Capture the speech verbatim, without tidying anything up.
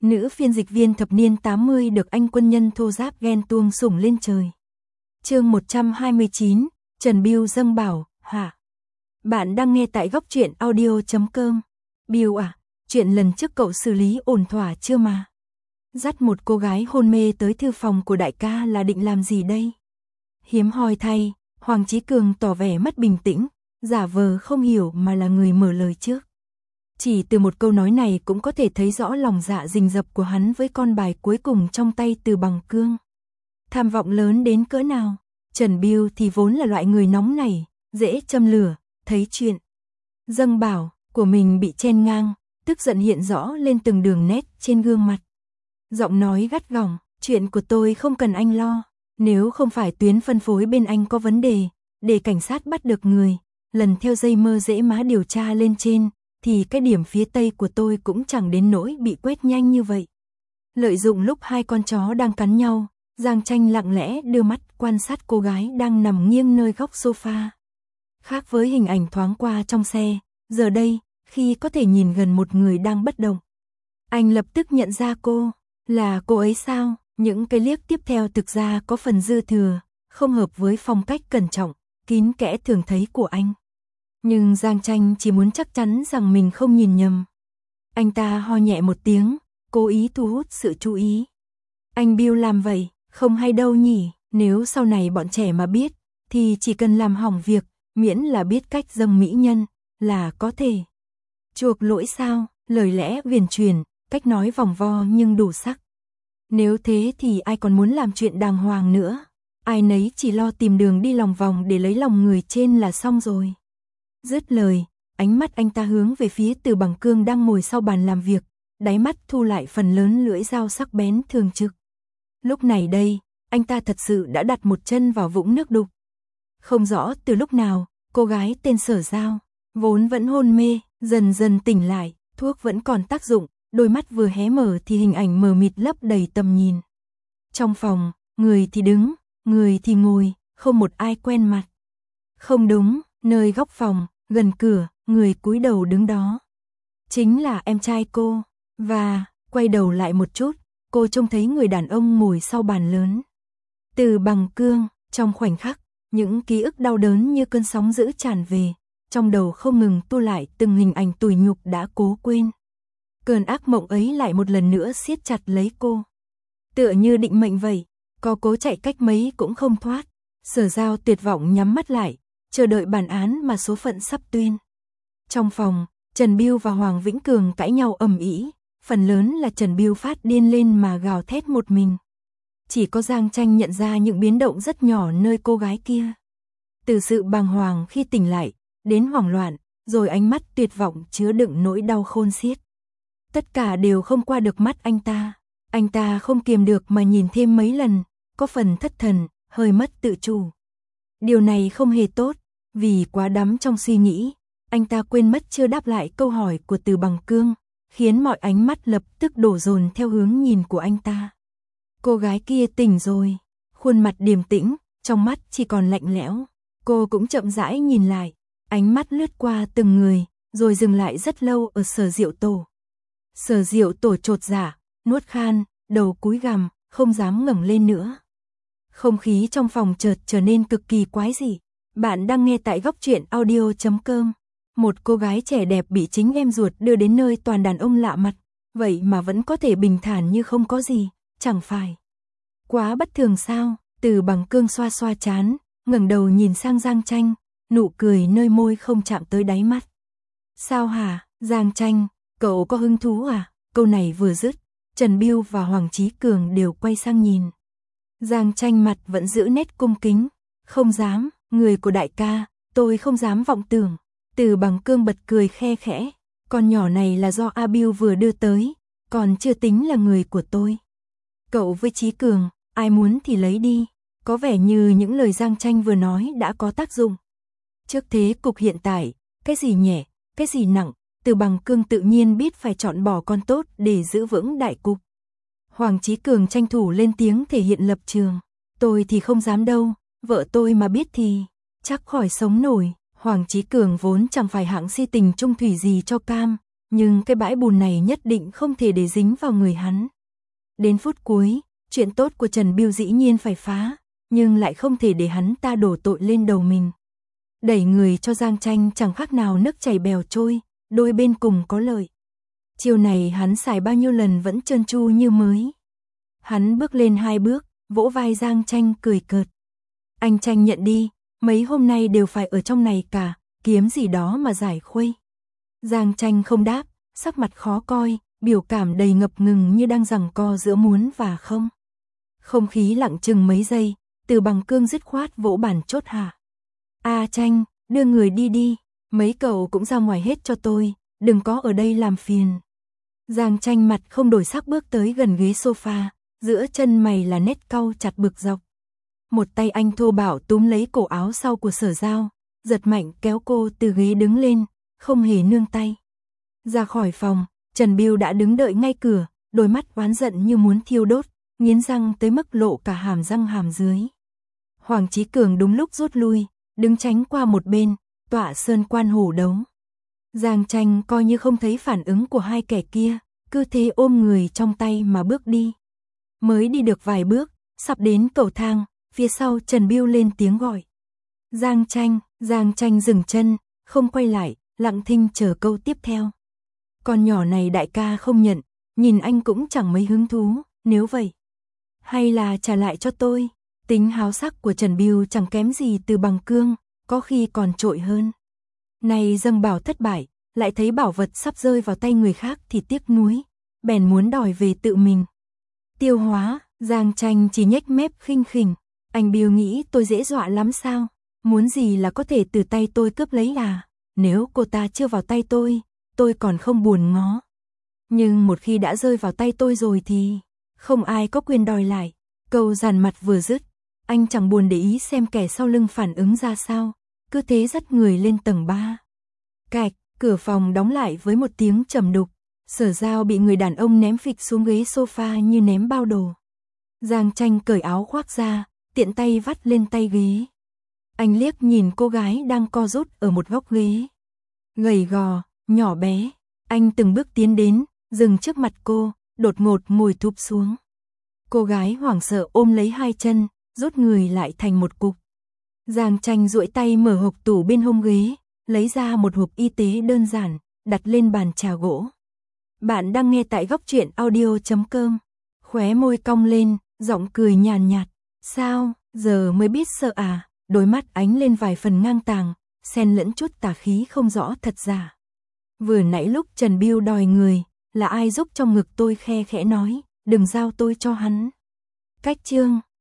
Nữ phiên dịch viên thập niên tám mươi được anh quân nhân thô giáp ghen tuông sủng lên trời. Chương một trăm hai mươi chín, Trần Biêu dâng bảo, hả? Bạn đang nghe tại góc truyện audio chấm com. Biêu à, chuyện lần trước cậu xử lý ổn thỏa chưa mà? Dắt một cô gái hôn mê tới thư phòng của đại ca là định làm gì đây? Hiếm hoi thay, Hoàng Chí Cường tỏ vẻ mất bình tĩnh, giả vờ không hiểu mà là người mở lời trước. Chỉ từ một câu nói này cũng có thể thấy rõ lòng dạ rình rập của hắn với con bài cuối cùng trong tay Từ Bằng Cương. Tham vọng lớn đến cỡ nào, Trần Biêu thì vốn là loại người nóng nảy, dễ châm lửa, thấy chuyện dâng bảo của mình bị chen ngang, tức giận hiện rõ lên từng đường nét trên gương mặt. Giọng nói gắt gỏng, chuyện của tôi không cần anh lo, nếu không phải tuyến phân phối bên anh có vấn đề, để cảnh sát bắt được người, lần theo dây mơ dễ má điều tra lên trên, thì cái điểm phía tây của tôi cũng chẳng đến nỗi bị quét nhanh như vậy. Lợi dụng lúc hai con chó đang cắn nhau, Giang Tranh lặng lẽ đưa mắt quan sát cô gái đang nằm nghiêng nơi góc sofa. Khác với hình ảnh thoáng qua trong xe, giờ đây, khi có thể nhìn gần một người đang bất động, anh lập tức nhận ra cô, là cô ấy sao? Những cái liếc tiếp theo thực ra có phần dư thừa, không hợp với phong cách cẩn trọng, kín kẽ thường thấy của anh. Nhưng Giang Tranh chỉ muốn chắc chắn rằng mình không nhìn nhầm. Anh ta ho nhẹ một tiếng, cố ý thu hút sự chú ý. Anh Bill làm vậy, không hay đâu nhỉ, nếu sau này bọn trẻ mà biết, thì chỉ cần làm hỏng việc, miễn là biết cách dâng mỹ nhân, là có thể chuộc lỗi sao, lời lẽ huyền truyền, cách nói vòng vo nhưng đủ sắc. Nếu thế thì ai còn muốn làm chuyện đàng hoàng nữa, ai nấy chỉ lo tìm đường đi lòng vòng để lấy lòng người trên là xong rồi. Dứt lời, ánh mắt anh ta hướng về phía Từ Bằng Cương đang ngồi sau bàn làm việc, đáy mắt thu lại phần lớn lưỡi dao sắc bén thường trực. Lúc này đây, anh ta thật sự đã đặt một chân vào vũng nước đục. Không rõ từ lúc nào, cô gái tên Sở Giao, vốn vẫn hôn mê, dần dần tỉnh lại, thuốc vẫn còn tác dụng, đôi mắt vừa hé mở thì hình ảnh mờ mịt lấp đầy tầm nhìn. Trong phòng, người thì đứng, người thì ngồi, không một ai quen mặt. Không đúng, nơi góc phòng, gần cửa, người cúi đầu đứng đó. Chính là em trai cô, và, quay đầu lại một chút, cô trông thấy người đàn ông ngồi sau bàn lớn. Từ Bằng Cương, trong khoảnh khắc, những ký ức đau đớn như cơn sóng dữ tràn về, trong đầu không ngừng tu lại từng hình ảnh tủi nhục đã cố quên. Cơn ác mộng ấy lại một lần nữa siết chặt lấy cô. Tựa như định mệnh vậy, có cố chạy cách mấy cũng không thoát. Sở Giao tuyệt vọng nhắm mắt lại, chờ đợi bản án mà số phận sắp tuyên. Trong phòng, Trần Biêu và Hoàng Vĩnh Cường cãi nhau ầm ĩ, phần lớn là Trần Biêu phát điên lên mà gào thét một mình. Chỉ có Giang Tranh nhận ra những biến động rất nhỏ nơi cô gái kia. Từ sự bàng hoàng khi tỉnh lại, đến hoảng loạn, rồi ánh mắt tuyệt vọng chứa đựng nỗi đau khôn xiết. Tất cả đều không qua được mắt anh ta. Anh ta không kiềm được mà nhìn thêm mấy lần, có phần thất thần, hơi mất tự chủ. Điều này không hề tốt, vì quá đắm trong suy nghĩ, anh ta quên mất chưa đáp lại câu hỏi của Từ Bằng Cương, khiến mọi ánh mắt lập tức đổ dồn theo hướng nhìn của anh ta. Cô gái kia tỉnh rồi, khuôn mặt điềm tĩnh, trong mắt chỉ còn lạnh lẽo. Cô cũng chậm rãi nhìn lại, ánh mắt lướt qua từng người, rồi dừng lại rất lâu ở Sở Diệu Tổ. Sở Diệu Tổ chột dạ, nuốt khan, đầu cúi gằm, không dám ngẩng lên nữa. Không khí trong phòng chợt trở nên cực kỳ quái dị. Bạn đang nghe tại góc truyện audio chấm com. Một cô gái trẻ đẹp bị chính em ruột đưa đến nơi toàn đàn ông lạ mặt, vậy mà vẫn có thể bình thản như không có gì, chẳng phải quá bất thường sao? Từ Bằng Cương xoa xoa trán, ngẩng đầu nhìn sang Giang Tranh, nụ cười nơi môi không chạm tới đáy mắt. Sao hả, Giang Tranh, cậu có hứng thú à? Câu này vừa dứt, Trần Biêu và Hoàng Chí Cường đều quay sang nhìn. Giang Tranh mặt vẫn giữ nét cung kính, không dám, người của đại ca, tôi không dám vọng tưởng. Từ Bằng Cương bật cười khe khẽ, con nhỏ này là do A Biêu vừa đưa tới, còn chưa tính là người của tôi. Cậu với Chí Cường, ai muốn thì lấy đi. Có vẻ như những lời Giang Tranh vừa nói đã có tác dụng. Trước thế cục hiện tại, cái gì nhẹ, cái gì nặng, Từ Bằng Cương tự nhiên biết phải chọn bỏ con tốt để giữ vững đại cục. Hoàng Chí Cường tranh thủ lên tiếng thể hiện lập trường. Tôi thì không dám đâu, vợ tôi mà biết thì chắc khỏi sống nổi. Hoàng Chí Cường vốn chẳng phải hạng si tình trung thủy gì cho cam, nhưng cái bãi bùn này nhất định không thể để dính vào người hắn. Đến phút cuối, chuyện tốt của Trần Bưu dĩ nhiên phải phá, nhưng lại không thể để hắn ta đổ tội lên đầu mình. Đẩy người cho Giang Tranh chẳng khác nào nước chảy bèo trôi, đôi bên cùng có lợi. Chiều này hắn xài bao nhiêu lần vẫn trơn tru như mới. Hắn bước lên hai bước, vỗ vai Giang Tranh cười cợt. Anh Tranh nhận đi, mấy hôm nay đều phải ở trong này cả, kiếm gì đó mà giải khuây. Giang Tranh không đáp, sắc mặt khó coi, biểu cảm đầy ngập ngừng như đang giằng co giữa muốn và không. Không khí lặng chừng mấy giây, Từ Bằng Cương dứt khoát vỗ bàn chốt hạ. A Tranh, đưa người đi đi, mấy cậu cũng ra ngoài hết cho tôi, đừng có ở đây làm phiền. Giang Tranh mặt không đổi sắc bước tới gần ghế sofa, giữa chân mày là nét cau chặt bực dọc. Một tay anh thô bạo túm lấy cổ áo sau của Sở Giao, giật mạnh kéo cô từ ghế đứng lên, không hề nương tay. Ra khỏi phòng, Trần Bưu đã đứng đợi ngay cửa, đôi mắt oán giận như muốn thiêu đốt, nghiến răng tới mức lộ cả hàm răng hàm dưới. Hoàng Chí Cường đúng lúc rút lui, đứng tránh qua một bên, tọa sơn quan hổ đấu. Giang Tranh coi như không thấy phản ứng của hai kẻ kia, cứ thế ôm người trong tay mà bước đi. Mới đi được vài bước, sắp đến cầu thang, phía sau Trần Bưu lên tiếng gọi. Giang Tranh, Giang Tranh dừng chân, không quay lại, lặng thinh chờ câu tiếp theo. Con nhỏ này đại ca không nhận, nhìn anh cũng chẳng mấy hứng thú, nếu vậy. Hay là trả lại cho tôi, tính háo sắc của Trần Bưu chẳng kém gì Từ Bằng Cương, có khi còn trội hơn. Này dâng bảo thất bại, lại thấy bảo vật sắp rơi vào tay người khác thì tiếc nuối, bèn muốn đòi về tự mình. Tiêu hóa, Giang Tranh chỉ nhếch mép khinh khỉnh, anh Bưu nghĩ tôi dễ dọa lắm sao, muốn gì là có thể từ tay tôi cướp lấy à, nếu cô ta chưa vào tay tôi, tôi còn không buồn ngó. Nhưng một khi đã rơi vào tay tôi rồi thì không ai có quyền đòi lại. Câu giàn mặt vừa dứt, anh chẳng buồn để ý xem kẻ sau lưng phản ứng ra sao, cứ thế dắt người lên tầng ba. Cạch, cửa phòng đóng lại với một tiếng trầm đục, Sở Giao bị người đàn ông ném phịch xuống ghế sofa như ném bao đồ. Giang Tranh cởi áo khoác ra, tiện tay vắt lên tay ghế. Anh liếc nhìn cô gái đang co rút ở một góc ghế. Gầy gò, nhỏ bé, anh từng bước tiến đến, dừng trước mặt cô, đột ngột ngồi thụp xuống. Cô gái hoảng sợ ôm lấy hai chân, rút người lại thành một cục. Giang Tranh duỗi tay mở hộp tủ bên hông ghế, lấy ra một hộp y tế đơn giản, đặt lên bàn trà gỗ. Bạn đang nghe tại góc truyện audio chấm com. Khóe môi cong lên, giọng cười nhàn nhạt. Sao, giờ mới biết sợ à? Đôi mắt ánh lên vài phần ngang tàng, xen lẫn chút tà khí không rõ thật giả. Vừa nãy lúc Trần Bưu đòi người, là ai giúp trong ngực tôi khe khẽ nói, đừng giao tôi cho hắn. Cách chương